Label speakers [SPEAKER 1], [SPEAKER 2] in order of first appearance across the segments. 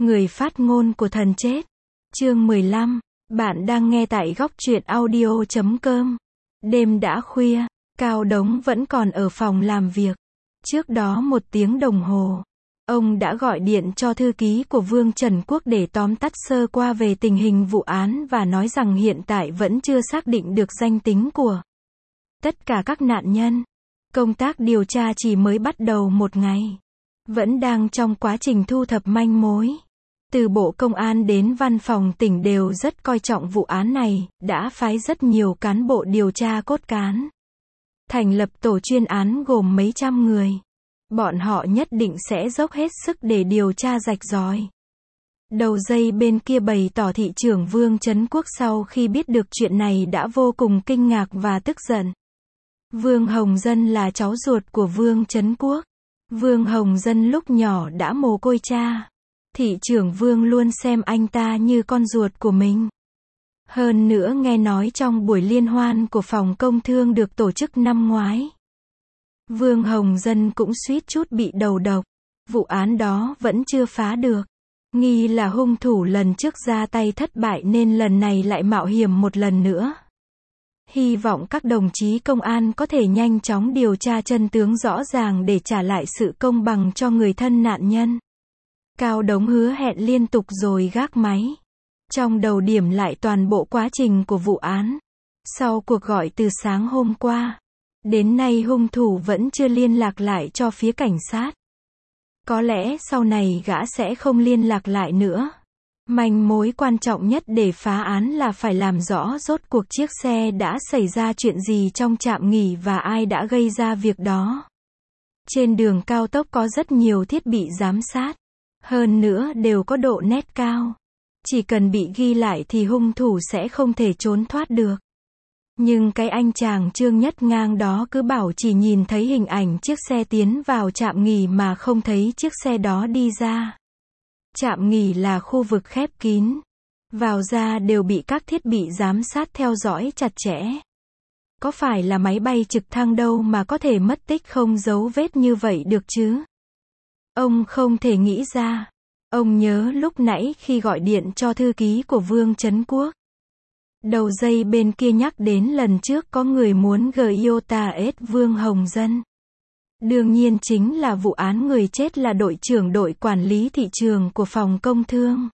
[SPEAKER 1] Người phát ngôn của thần chết. Chương 15. Bạn đang nghe tại góc truyện audio.com. Đêm đã khuya, Cao Đống vẫn còn ở phòng làm việc. Trước đó 1 tiếng đồng hồ, ông đã gọi điện cho thư ký của Vương Trần Quốc để tóm tắt sơ qua về tình hình vụ án và nói rằng hiện tại vẫn chưa xác định được danh tính của tất cả các nạn nhân. Công tác điều tra chỉ mới bắt đầu 1 ngày. Vẫn đang trong quá trình thu thập manh mối. Từ Bộ Công an đến Văn phòng tỉnh đều rất coi trọng vụ án này, đã phái rất nhiều cán bộ điều tra cốt cán. Thành lập tổ chuyên án gồm mấy trăm người. Bọn họ nhất định sẽ dốc hết sức để điều tra rạch ròi. Đầu dây bên kia bày tỏ thị trưởng Vương Trấn Quốc sau khi biết được chuyện này đã vô cùng kinh ngạc và tức giận. Vương Hồng Dân là cháu ruột của Vương Trấn Quốc. Vương Hồng Dân lúc nhỏ đã mồ côi cha. Thị trưởng Vương luôn xem anh ta như con ruột của mình. Hơn nữa nghe nói trong buổi liên hoan của phòng công thương được tổ chức năm ngoái, Vương Hồng Dân cũng suýt chút bị đầu độc. Vụ án đó vẫn chưa phá được. Nghi là hung thủ lần trước ra tay thất bại nên lần này lại mạo hiểm một lần nữa. Hy vọng các đồng chí công an có thể nhanh chóng điều tra chân tướng rõ ràng để trả lại sự công bằng cho người thân nạn nhân. Cao Đống hứa hẹn liên tục rồi gác máy. Trong đầu điểm lại toàn bộ quá trình của vụ án. Sau cuộc gọi từ sáng hôm qua, đến nay hung thủ vẫn chưa liên lạc lại cho phía cảnh sát. Có lẽ sau này gã sẽ không liên lạc lại nữa. Manh mối quan trọng nhất để phá án là phải làm rõ rốt cuộc chiếc xe đã xảy ra chuyện gì trong trạm nghỉ và ai đã gây ra việc đó. Trên đường cao tốc có rất nhiều thiết bị giám sát. Hơn nữa đều có độ nét cao. Chỉ cần bị ghi lại thì hung thủ sẽ không thể trốn thoát được. Nhưng cái anh chàng Trương Nhất Ngang đó cứ bảo chỉ nhìn thấy hình ảnh chiếc xe tiến vào trạm nghỉ mà không thấy chiếc xe đó đi ra. Trạm nghỉ là khu vực khép kín. Vào ra đều bị các thiết bị giám sát theo dõi chặt chẽ. Có phải là máy bay trực thăng đâu mà có thể mất tích không dấu vết như vậy được chứ? Ông không thể nghĩ ra. Ông nhớ lúc nãy khi gọi điện cho thư ký của Vương Trấn Quốc. Đầu dây bên kia nhắc đến lần trước có người muốn GIOTA-S Vương Hồng Dân. Đương nhiên chính là vụ án người chết là đội trưởng đội quản lý thị trường của phòng công thương.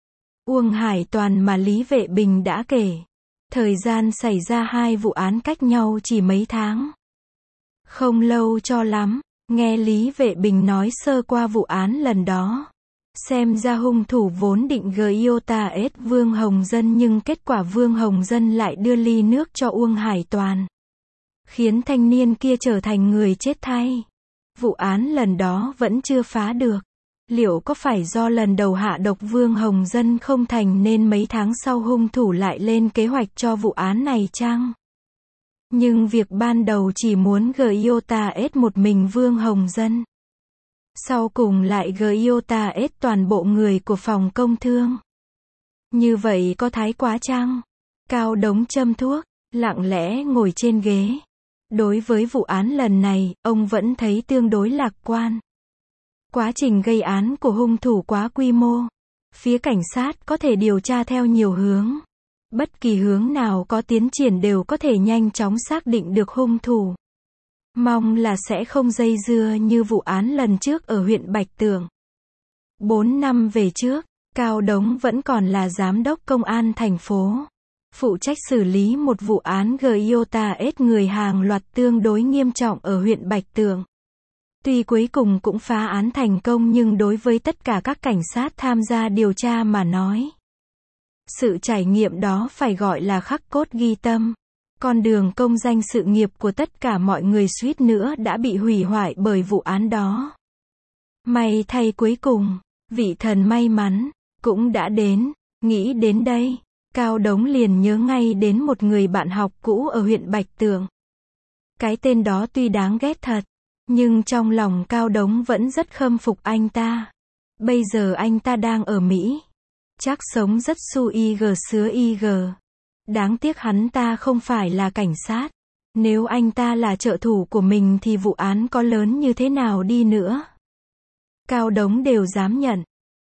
[SPEAKER 1] Uông Hải Toàn mà Lý Vệ Bình đã kể. Thời gian xảy ra 2 vụ án cách nhau chỉ mấy tháng. Không lâu cho lắm. Nghe Lý Vệ Bình nói sơ qua vụ án lần đó. Xem ra hung thủ vốn định GIOTA-S Vương Hồng Dân nhưng kết quả Vương Hồng Dân lại đưa ly nước cho Uông Hải Toàn. Khiến thanh niên kia trở thành người chết thay. Vụ án lần đó vẫn chưa phá được. Liệu có phải do lần đầu hạ độc Vương Hồng Dân không thành nên mấy tháng sau hung thủ lại lên kế hoạch cho vụ án này chăng? Nhưng việc ban đầu chỉ muốn GIOTA-S một mình Vương Hồng Dân. Sau cùng lại GIOTA-S toàn bộ người của phòng công thương. Như vậy có thái quá chăng? Cao Đống châm thuốc, lặng lẽ ngồi trên ghế. Đối với vụ án lần này, ông vẫn thấy tương đối lạc quan. Quá trình gây án của hung thủ quá quy mô. Phía cảnh sát có thể điều tra theo nhiều hướng. Bất kỳ hướng nào có tiến triển đều có thể nhanh chóng xác định được hung thủ. Mong là sẽ không dây dưa như vụ án lần trước ở huyện Bạch Tường. 4 năm về trước, Cao Đống vẫn còn là giám đốc công an thành phố. Phụ trách xử lý một vụ án GIOTA-S người hàng loạt tương đối nghiêm trọng ở huyện Bạch Tường. Tuy cuối cùng cũng phá án thành công nhưng đối với tất cả các cảnh sát tham gia điều tra mà nói, sự trải nghiệm đó phải gọi là khắc cốt ghi tâm. Con đường công danh sự nghiệp của tất cả mọi người suýt nữa đã bị hủy hoại bởi vụ án đó. May thay cuối cùng, vị thần may mắn cũng đã đến. Nghĩ đến đây, Cao Đống liền nhớ ngay đến một người bạn học cũ ở huyện Bạch Tường. Cái tên đó tuy đáng ghét thật, nhưng trong lòng Cao Đống vẫn rất khâm phục anh ta. Bây giờ anh ta đang ở Mỹ. Chắc sống rất su ig sứa ig. Đáng tiếc hắn ta không phải là cảnh sát. Nếu anh ta là trợ thủ của mình thì vụ án có lớn như thế nào đi nữa, Cao Đống đều dám nhận.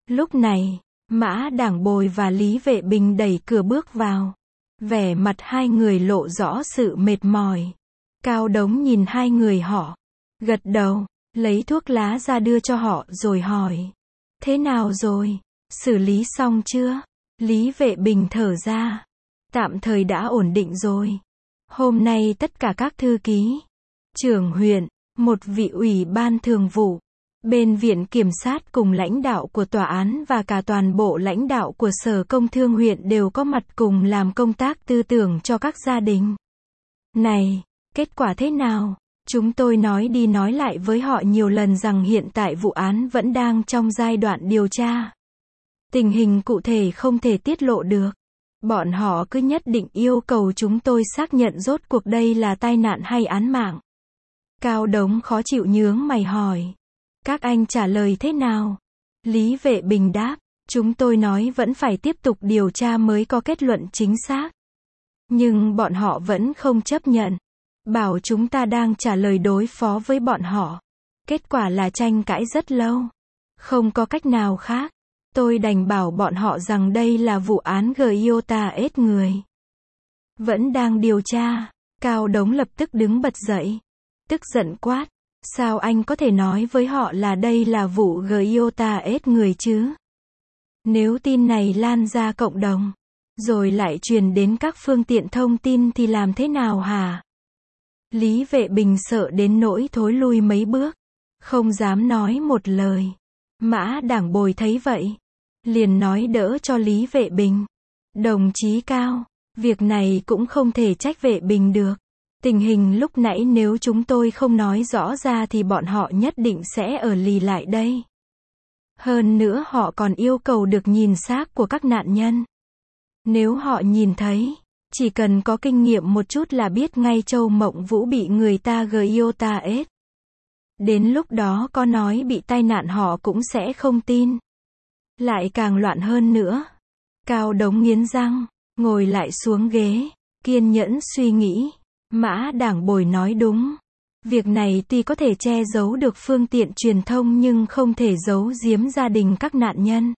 [SPEAKER 1] Lúc này, Mã Đảng Bồi và Lý Vệ Bình đẩy cửa bước vào. Vẻ mặt hai người lộ rõ sự mệt mỏi. Cao Đống nhìn hai người họ, gật đầu, lấy thuốc lá ra đưa cho họ rồi hỏi. Thế nào rồi? Xử lý xong chưa? Lý Vệ Bình thở ra. Tạm thời đã ổn định rồi. Hôm nay tất cả các thư ký, trưởng huyện, một vị ủy ban thường vụ, bên viện kiểm sát cùng lãnh đạo của tòa án và cả toàn bộ lãnh đạo của Sở Công Thương huyện đều có mặt cùng làm công tác tư tưởng cho các gia đình. Này, kết quả thế nào? Chúng tôi nói đi nói lại với họ nhiều lần rằng hiện tại vụ án vẫn đang trong giai đoạn điều tra. Tình hình cụ thể không thể tiết lộ được. Bọn họ cứ nhất định yêu cầu chúng tôi xác nhận rốt cuộc đây là tai nạn hay án mạng. Cao Đống khó chịu nhướng mày hỏi. Các anh trả lời thế nào? Lý Vệ Bình đáp. Chúng tôi nói vẫn phải tiếp tục điều tra mới có kết luận chính xác. Nhưng bọn họ vẫn không chấp nhận. Bảo chúng ta đang trả lời đối phó với bọn họ. Kết quả là tranh cãi rất lâu. Không có cách nào khác. Tôi đành bảo bọn họ rằng đây là vụ án Giota ết người. Vẫn đang điều tra. Cao Đống lập tức đứng bật dậy. Tức giận quát. Sao anh có thể nói với họ là đây là vụ Giota ết người chứ? Nếu tin này lan ra cộng đồng, rồi lại truyền đến các phương tiện thông tin thì làm thế nào hả? Lý Vệ Bình sợ đến nỗi thối lui mấy bước. Không dám nói một lời. Mã Đảng Bồi thấy vậy, liền nói đỡ cho Lý Vệ Bình. Đồng chí Cao, việc này cũng không thể trách Vệ Bình được. Tình hình lúc nãy nếu chúng tôi không nói rõ ra thì bọn họ nhất định sẽ ở lì lại đây. Hơn nữa họ còn yêu cầu được nhìn xác của các nạn nhân. Nếu họ nhìn thấy, chỉ cần có kinh nghiệm một chút là biết ngay Châu Mộng Vũ bị người ta Giota ết. Đến lúc đó có nói bị tai nạn họ cũng sẽ không tin. Lại càng loạn hơn nữa. Cao Đống nghiến răng, ngồi lại xuống ghế, kiên nhẫn suy nghĩ. Mã Đảng Bồi nói đúng. Việc này tuy có thể che giấu được phương tiện truyền thông nhưng không thể giấu giếm gia đình các nạn nhân.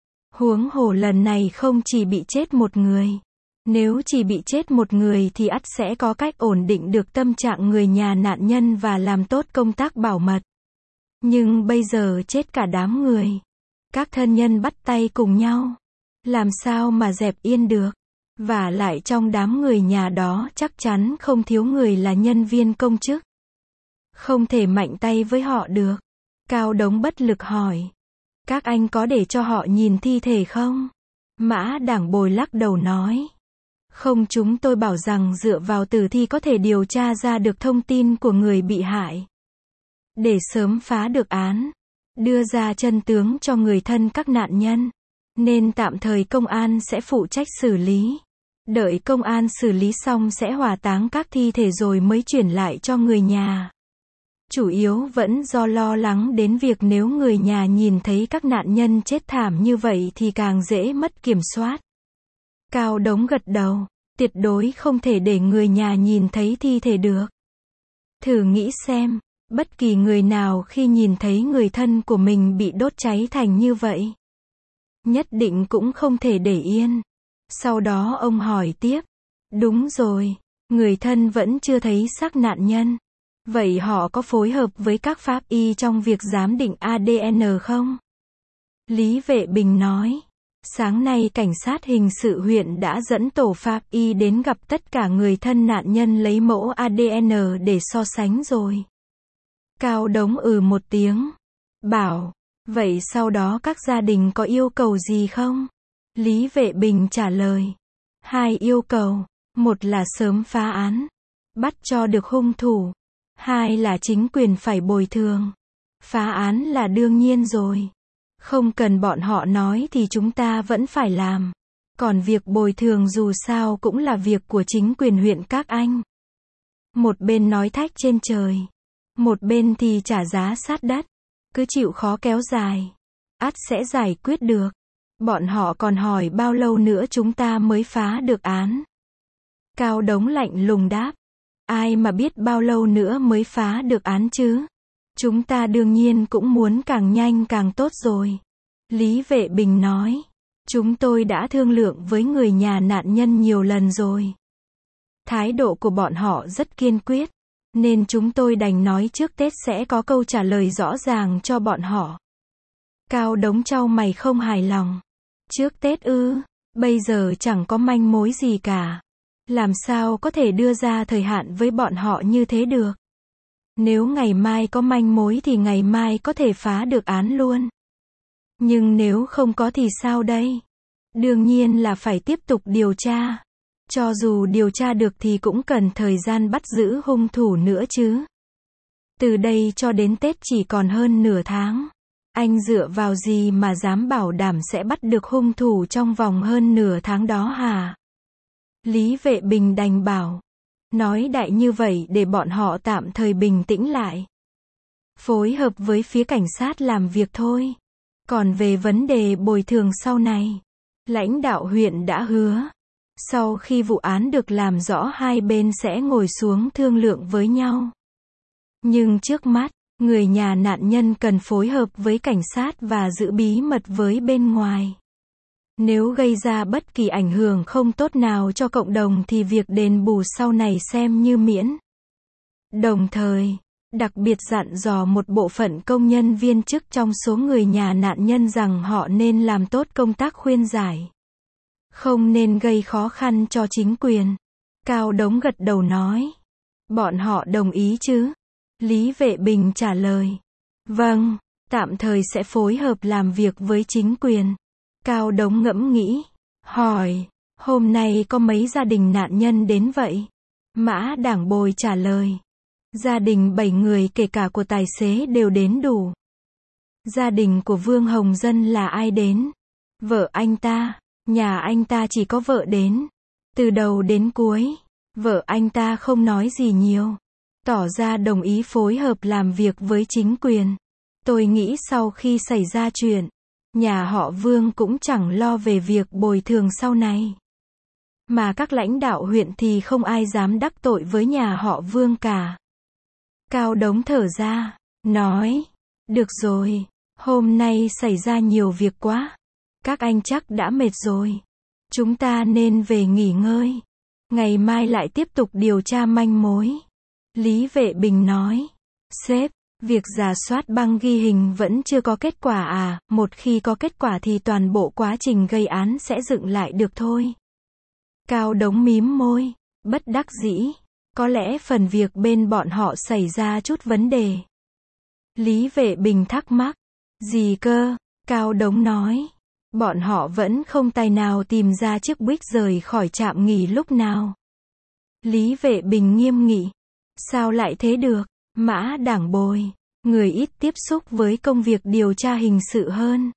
[SPEAKER 1] Huống hồ lần này không chỉ bị chết một người. Nếu chỉ bị chết một người thì ắt sẽ có cách ổn định được tâm trạng người nhà nạn nhân và làm tốt công tác bảo mật. Nhưng bây giờ chết cả đám người. Các thân nhân bắt tay cùng nhau. Làm sao mà dẹp yên được. Và lại trong đám người nhà đó chắc chắn không thiếu người là nhân viên công chức. Không thể mạnh tay với họ được. Cao Đống bất lực hỏi. Các anh có để cho họ nhìn thi thể không? Mã Đảng Bồi lắc đầu nói. Không, chúng tôi bảo rằng dựa vào tử thi có thể điều tra ra được thông tin của người bị hại. Để sớm phá được án. Đưa ra chân tướng cho người thân các nạn nhân. Nên tạm thời công an sẽ phụ trách xử lý. Đợi công an xử lý xong sẽ hỏa táng các thi thể rồi mới chuyển lại cho người nhà. Chủ yếu vẫn do lo lắng đến việc nếu người nhà nhìn thấy các nạn nhân chết thảm như vậy thì càng dễ mất kiểm soát. Cao Đống gật đầu, tuyệt đối không thể để người nhà nhìn thấy thi thể được. Thử nghĩ xem, bất kỳ người nào khi nhìn thấy người thân của mình bị đốt cháy thành như vậy, nhất định cũng không thể để yên. Sau đó ông hỏi tiếp. Đúng rồi, người thân vẫn chưa thấy xác nạn nhân. Vậy họ có phối hợp với các pháp y trong việc giám định ADN không? Lý Vệ Bình nói. Sáng nay cảnh sát hình sự huyện đã dẫn tổ pháp y đến gặp tất cả người thân nạn nhân lấy mẫu ADN để so sánh rồi. Cao Đống một tiếng. Bảo, vậy sau đó các gia đình có yêu cầu gì không? Lý Vệ Bình trả lời. 2 yêu cầu. Một là sớm phá án. Bắt cho được hung thủ. 2 là chính quyền phải bồi thường. Phá án là đương nhiên rồi. Không cần bọn họ nói thì chúng ta vẫn phải làm. Còn việc bồi thường dù sao cũng là việc của chính quyền huyện các anh. Một bên nói thách trên trời. Một bên thì trả giá sát đất. Cứ chịu khó kéo dài. Ắt sẽ giải quyết được. Bọn họ còn hỏi bao lâu nữa chúng ta mới phá được án. Cao Đống lạnh lùng đáp. Ai mà biết bao lâu nữa mới phá được án chứ. Chúng ta đương nhiên cũng muốn càng nhanh càng tốt rồi. Lý Vệ Bình nói. Chúng tôi đã thương lượng với người nhà nạn nhân nhiều lần rồi. Thái độ của bọn họ rất kiên quyết, nên chúng tôi đành nói trước Tết sẽ có câu trả lời rõ ràng cho bọn họ. Cao Đống chau mày không hài lòng. Trước Tết ư? Bây giờ chẳng có manh mối gì cả. Làm sao có thể đưa ra thời hạn với bọn họ như thế được? Nếu ngày mai có manh mối thì ngày mai có thể phá được án luôn. Nhưng nếu không có thì sao đây? Đương nhiên là phải tiếp tục điều tra. Cho dù điều tra được thì cũng cần thời gian bắt giữ hung thủ nữa chứ. Từ đây cho đến Tết chỉ còn hơn nửa tháng. Anh dựa vào gì mà dám bảo đảm sẽ bắt được hung thủ trong vòng hơn nửa tháng đó hả? Lý Vệ Bình đành bảo. Nói đại như vậy để bọn họ tạm thời bình tĩnh lại. Phối hợp với phía cảnh sát làm việc thôi. Còn về vấn đề bồi thường sau này, lãnh đạo huyện đã hứa. Sau khi vụ án được làm rõ hai bên sẽ ngồi xuống thương lượng với nhau. Nhưng trước mắt, người nhà nạn nhân cần phối hợp với cảnh sát và giữ bí mật với bên ngoài. Nếu gây ra bất kỳ ảnh hưởng không tốt nào cho cộng đồng thì việc đền bù sau này xem như miễn. Đồng thời, đặc biệt dặn dò một bộ phận công nhân viên chức trong số người nhà nạn nhân rằng họ nên làm tốt công tác khuyên giải. Không nên gây khó khăn cho chính quyền. Cao Đống gật đầu nói. Bọn họ đồng ý chứ? Lý Vệ Bình trả lời. Vâng, tạm thời sẽ phối hợp làm việc với chính quyền. Cao Đống ngẫm nghĩ. Hỏi, hôm nay có mấy gia đình nạn nhân đến vậy? Mã Đảng Bồi trả lời. Gia đình 7 người kể cả của tài xế đều đến đủ. Gia đình của Vương Hồng Dân là ai đến? Vợ anh ta. Nhà anh ta chỉ có vợ đến. Từ đầu đến cuối, vợ anh ta không nói gì nhiều. Tỏ ra đồng ý phối hợp làm việc với chính quyền. Tôi nghĩ sau khi xảy ra chuyện, nhà họ Vương cũng chẳng lo về việc bồi thường sau này. Mà các lãnh đạo huyện thì không ai dám đắc tội với nhà họ Vương cả. Cao Đống thở ra, nói, được rồi, hôm nay xảy ra nhiều việc quá. Các anh chắc đã mệt rồi. Chúng ta nên về nghỉ ngơi. Ngày mai lại tiếp tục điều tra manh mối. Lý Vệ Bình nói. Sếp, việc rà soát băng ghi hình vẫn chưa có kết quả à? Một khi có kết quả thì toàn bộ quá trình gây án sẽ dựng lại được thôi. Cao Đống mím môi, bất đắc dĩ. Có lẽ phần việc bên bọn họ xảy ra chút vấn đề. Lý Vệ Bình thắc mắc. Gì cơ? Cao Đống nói. Bọn họ vẫn không tài nào tìm ra chiếc Buick rời khỏi trạm nghỉ lúc nào. Lý Vệ Bình nghiêm nghị. Sao lại thế được? Mã Đảng Bồi, người ít tiếp xúc với công việc điều tra hình sự hơn.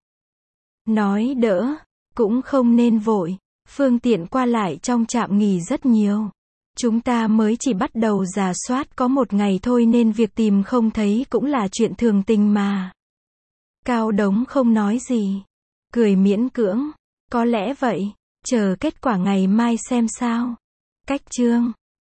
[SPEAKER 1] Nói đỡ, cũng không nên vội. Phương tiện qua lại trong trạm nghỉ rất nhiều. Chúng ta mới chỉ bắt đầu rà soát có một ngày thôi nên việc tìm không thấy cũng là chuyện thường tình mà. Cao Đống không nói gì. Cười miễn cưỡng. Có lẽ vậy. Chờ kết quả ngày mai xem sao. Cách chương